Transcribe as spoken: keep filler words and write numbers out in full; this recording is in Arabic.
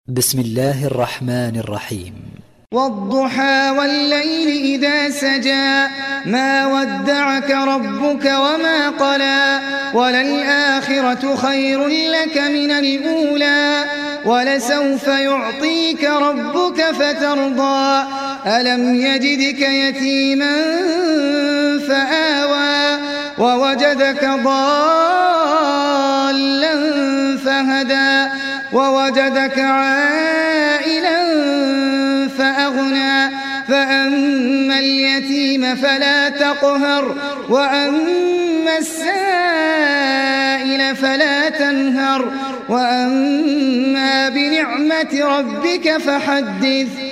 بسم الله الرحمن الرحيم. والضحى والليل إذا سجى ما ودعك ربك وما قلى وللآخرة خير لك من الأولى ولسوف يعطيك ربك فترضى ألم يجدك يتيما فآوى ووجدك ضالا فهدى ووجدك عائلا فأغنى فأما اليتيم فلا تقهر وأما السائل فلا تنهر وأما بنعمة ربك فحدث.